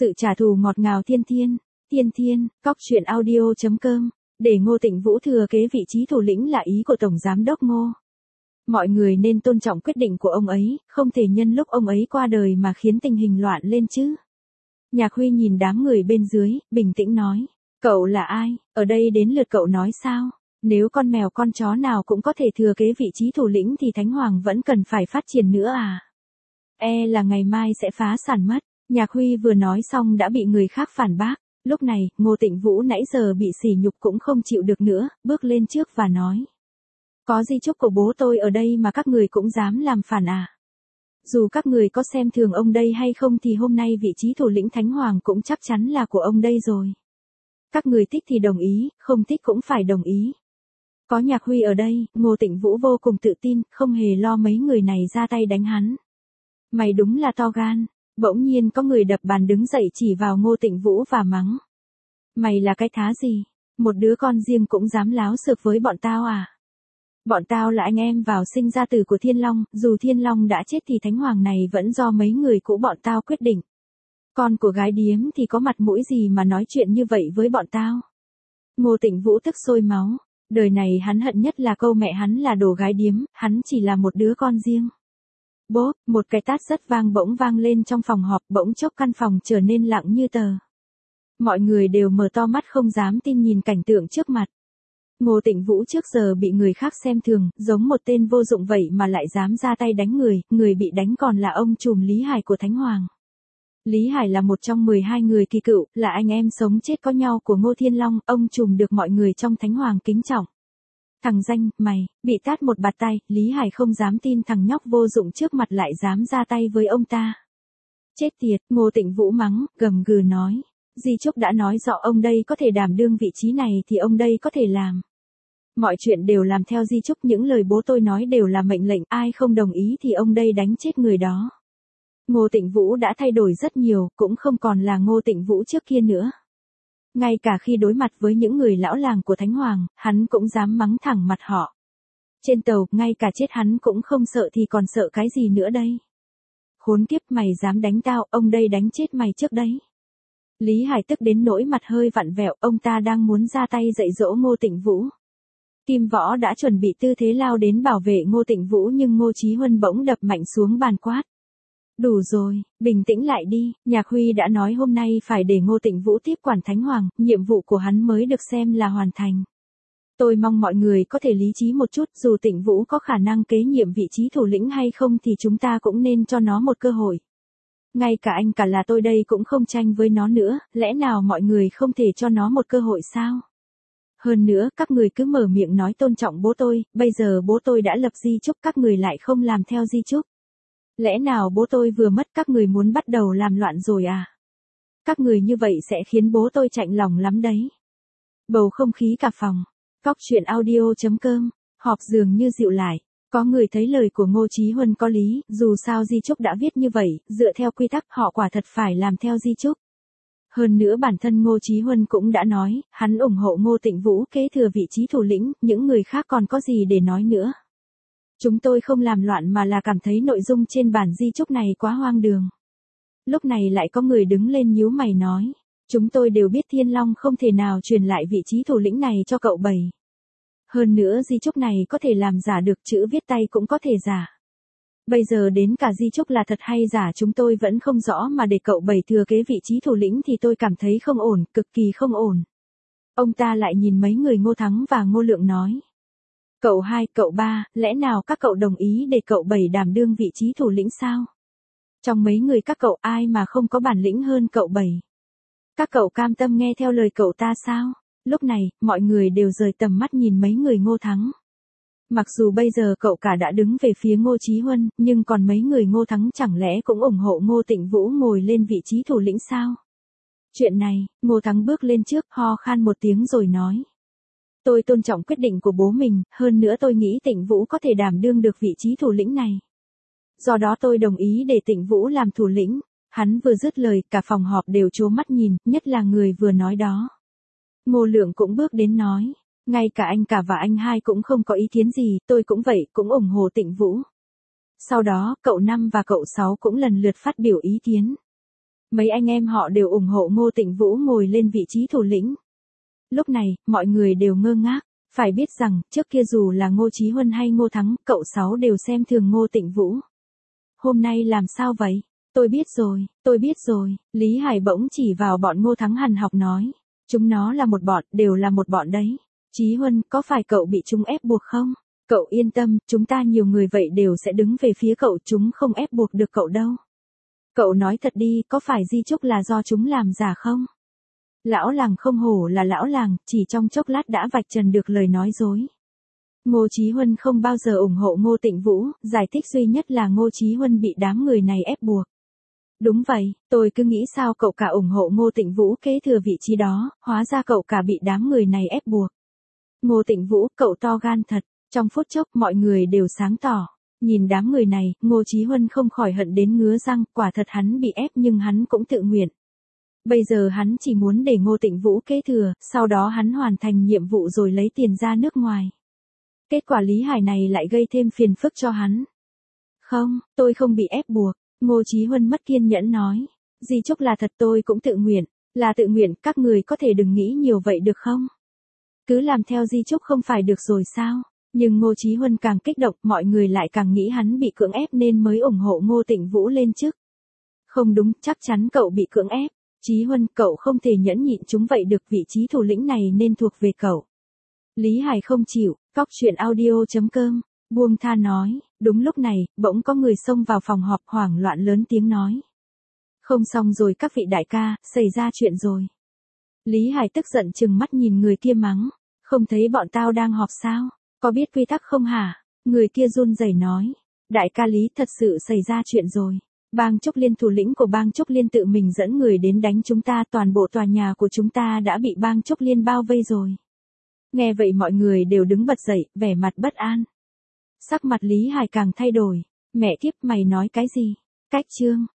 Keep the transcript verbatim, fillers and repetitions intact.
Sự trả thù ngọt ngào thiên thiên, thiên thiên, cóc truyện audio chấm com, để Ngô Tịnh Vũ thừa kế vị trí thủ lĩnh là ý của Tổng Giám đốc Ngô. Mọi người nên tôn trọng quyết định của ông ấy, không thể nhân lúc ông ấy qua đời mà khiến tình hình loạn lên chứ. Nhạc Huy nhìn đám người bên dưới, bình tĩnh nói, cậu là ai, ở đây đến lượt cậu nói sao? Nếu con mèo con chó nào cũng có thể thừa kế vị trí thủ lĩnh thì Thánh Hoàng vẫn cần phải phát triển nữa à? E là ngày mai sẽ phá sản mất. Nhạc Huy vừa nói xong đã bị người khác phản bác. Lúc này, Ngô Tịnh Vũ nãy giờ bị sỉ nhục cũng không chịu được nữa, bước lên trước và nói. Có di chúc của bố tôi ở đây mà các người cũng dám làm phản à? Dù các người có xem thường ông đây hay không thì hôm nay vị trí thủ lĩnh Thánh Hoàng cũng chắc chắn là của ông đây rồi. Các người thích thì đồng ý, không thích cũng phải đồng ý. Có Nhạc Huy ở đây, Ngô Tịnh Vũ vô cùng tự tin, không hề lo mấy người này ra tay đánh hắn. Mày đúng là to gan. Bỗng nhiên có người đập bàn đứng dậy chỉ vào Ngô Tịnh Vũ và mắng. Mày là cái thá gì? Một đứa con riêng cũng dám láo xược với bọn tao à? Bọn tao là anh em vào sinh ra tử của Thiên Long, dù Thiên Long đã chết thì Thánh Hoàng này vẫn do mấy người cũ bọn tao quyết định. Con của gái điếm thì có mặt mũi gì mà nói chuyện như vậy với bọn tao? Ngô Tịnh Vũ tức sôi máu. Đời này hắn hận nhất là câu mẹ hắn là đồ gái điếm, hắn chỉ là một đứa con riêng. Bốp, một cái tát rất vang bỗng vang lên trong phòng họp, bỗng chốc căn phòng trở nên lặng như tờ. Mọi người đều mở to mắt không dám tin nhìn cảnh tượng trước mặt. Ngô Tịnh Vũ trước giờ bị người khác xem thường, giống một tên vô dụng vậy mà lại dám ra tay đánh người, người bị đánh còn là ông trùm Lý Hải của Thánh Hoàng. Lý Hải là một trong mười hai người kỳ cựu, là anh em sống chết có nhau của Ngô Thiên Long, ông trùm được mọi người trong Thánh Hoàng kính trọng. Thằng danh, mày, bị tát một bạt tay, Lý Hải không dám tin thằng nhóc vô dụng trước mặt lại dám ra tay với ông ta. Chết tiệt, Ngô Tịnh Vũ mắng, gầm gừ nói. Di chúc đã nói rõ ông đây có thể đảm đương vị trí này thì ông đây có thể làm. Mọi chuyện đều làm theo di chúc, những lời bố tôi nói đều là mệnh lệnh, ai không đồng ý thì ông đây đánh chết người đó. Ngô Tịnh Vũ đã thay đổi rất nhiều, cũng không còn là Ngô Tịnh Vũ trước kia nữa. Ngay cả khi đối mặt với những người lão làng của Thánh Hoàng, hắn cũng dám mắng thẳng mặt họ. Trên tàu, ngay cả chết hắn cũng không sợ thì còn sợ cái gì nữa đây? Khốn kiếp, mày dám đánh tao, ông đây đánh chết mày trước đấy. Lý Hải tức đến nỗi mặt hơi vặn vẹo, ông ta đang muốn ra tay dạy dỗ Ngô Tịnh Vũ. Kim Võ đã chuẩn bị tư thế lao đến bảo vệ Ngô Tịnh Vũ nhưng Ngô Chí Huân bỗng đập mạnh xuống bàn quát. Đủ rồi, bình tĩnh lại đi, Nhạc Huy đã nói hôm nay phải để Ngô Tịnh Vũ tiếp quản Thánh Hoàng, nhiệm vụ của hắn mới được xem là hoàn thành. Tôi mong mọi người có thể lý trí một chút, dù Tịnh Vũ có khả năng kế nhiệm vị trí thủ lĩnh hay không thì chúng ta cũng nên cho nó một cơ hội. Ngay cả anh cả là tôi đây cũng không tranh với nó nữa, lẽ nào mọi người không thể cho nó một cơ hội sao? Hơn nữa, các người cứ mở miệng nói tôn trọng bố tôi, bây giờ bố tôi đã lập di chúc các người lại không làm theo di chúc. Lẽ nào bố tôi vừa mất các người muốn bắt đầu làm loạn rồi à? Các người như vậy sẽ khiến bố tôi chạnh lòng lắm đấy. Bầu không khí cả phòng. Cóc truyện audio chấm com, họp dường như dịu lại. Có người thấy lời của Ngô Chí Huân có lý, dù sao di chúc đã viết như vậy, dựa theo quy tắc họ quả thật phải làm theo di chúc. Hơn nữa bản thân Ngô Chí Huân cũng đã nói, hắn ủng hộ Ngô Tịnh Vũ kế thừa vị trí thủ lĩnh, những người khác còn có gì để nói nữa. Chúng tôi không làm loạn mà là cảm thấy nội dung trên bản di chúc này quá hoang đường. Lúc này lại có người đứng lên nhíu mày nói, chúng tôi đều biết Thiên Long không thể nào truyền lại vị trí thủ lĩnh này cho cậu Bảy. Hơn nữa di chúc này có thể làm giả được, chữ viết tay cũng có thể giả. Bây giờ đến cả di chúc là thật hay giả chúng tôi vẫn không rõ mà để cậu Bảy thừa kế vị trí thủ lĩnh thì tôi cảm thấy không ổn, cực kỳ không ổn. Ông ta lại nhìn mấy người Ngô Thắng và Ngô Lượng nói. Cậu hai, cậu ba, lẽ nào các cậu đồng ý để cậu Bảy đảm đương vị trí thủ lĩnh sao? Trong mấy người các cậu ai mà không có bản lĩnh hơn cậu Bảy? Các cậu cam tâm nghe theo lời cậu ta sao? Lúc này, mọi người đều rời tầm mắt nhìn mấy người Ngô Thắng. Mặc dù bây giờ cậu cả đã đứng về phía Ngô Chí Huân, nhưng còn mấy người Ngô Thắng chẳng lẽ cũng ủng hộ Ngô Tịnh Vũ ngồi lên vị trí thủ lĩnh sao? Chuyện này, Ngô Thắng bước lên trước, ho khan một tiếng rồi nói. Tôi tôn trọng quyết định của bố mình, hơn nữa tôi nghĩ Tịnh Vũ có thể đảm đương được vị trí thủ lĩnh này. Do đó tôi đồng ý để Tịnh Vũ làm thủ lĩnh. Hắn vừa dứt lời, cả phòng họp đều trố mắt nhìn, nhất là người vừa nói đó. Ngô Lượng cũng bước đến nói. Ngay cả anh cả và anh hai cũng không có ý kiến gì, tôi cũng vậy, cũng ủng hộ Tịnh Vũ. Sau đó, cậu năm và cậu sáu cũng lần lượt phát biểu ý kiến. Mấy anh em họ đều ủng hộ Ngô Tịnh Vũ ngồi lên vị trí thủ lĩnh. Lúc này, mọi người đều ngơ ngác. Phải biết rằng, trước kia dù là Ngô Chí Huân hay Ngô Thắng, cậu Sáu đều xem thường Ngô Tịnh Vũ. Hôm nay làm sao vậy? Tôi biết rồi, tôi biết rồi. Lý Hải bỗng chỉ vào bọn Ngô Thắng hằn học nói. Chúng nó là một bọn, đều là một bọn đấy. Chí Huân, có phải cậu bị chúng ép buộc không? Cậu yên tâm, chúng ta nhiều người vậy đều sẽ đứng về phía cậu, chúng không ép buộc được cậu đâu. Cậu nói thật đi, có phải di chúc là do chúng làm giả không? Lão làng không hổ là lão làng, chỉ trong chốc lát đã vạch trần được lời nói dối. Ngô Chí Huân không bao giờ ủng hộ Ngô Tịnh Vũ, giải thích duy nhất là Ngô Chí Huân bị đám người này ép buộc. Đúng vậy, tôi cứ nghĩ sao cậu cả ủng hộ Ngô Tịnh Vũ kế thừa vị trí đó, hóa ra cậu cả bị đám người này ép buộc. Ngô Tịnh Vũ, cậu to gan thật. Trong phút chốc mọi người đều sáng tỏ. Nhìn đám người này, Ngô Chí Huân không khỏi hận đến ngứa răng, quả thật hắn bị ép nhưng hắn cũng tự nguyện. Bây giờ hắn chỉ muốn để Ngô Tịnh Vũ kế thừa, sau đó hắn hoàn thành nhiệm vụ rồi lấy tiền ra nước ngoài. Kết quả Lý Hải này lại gây thêm phiền phức cho hắn. Không, tôi không bị ép buộc, Ngô Chí Huân mất kiên nhẫn nói. Di chúc là thật, tôi cũng tự nguyện, là tự nguyện, các người có thể đừng nghĩ nhiều vậy được không? Cứ làm theo di chúc không phải được rồi sao? Nhưng Ngô Chí Huân càng kích động, mọi người lại càng nghĩ hắn bị cưỡng ép nên mới ủng hộ Ngô Tịnh Vũ lên chức. Không đúng, chắc chắn cậu bị cưỡng ép. Chí Huân, cậu không thể nhẫn nhịn chúng vậy được, vị trí thủ lĩnh này nên thuộc về cậu. Lý Hải không chịu, Cóc Truyện Audio chấm com, buông tha nói. Đúng lúc này, bỗng có người xông vào phòng họp hoảng loạn lớn tiếng nói. Không xong rồi các vị đại ca, xảy ra chuyện rồi. Lý Hải tức giận trừng mắt nhìn người kia mắng. Không thấy bọn tao đang họp sao? Có biết quy tắc không hả? Người kia run rẩy nói. Đại ca Lý, thật sự xảy ra chuyện rồi. Bang Trúc Liên, thủ lĩnh của Bang Trúc Liên tự mình dẫn người đến đánh chúng ta, toàn bộ tòa nhà của chúng ta đã bị Bang Trúc Liên bao vây rồi. Nghe vậy mọi người đều đứng bật dậy, vẻ mặt bất an. Sắc mặt Lý Hải càng thay đổi. Mẹ kiếp, mày nói cái gì? Cách chương.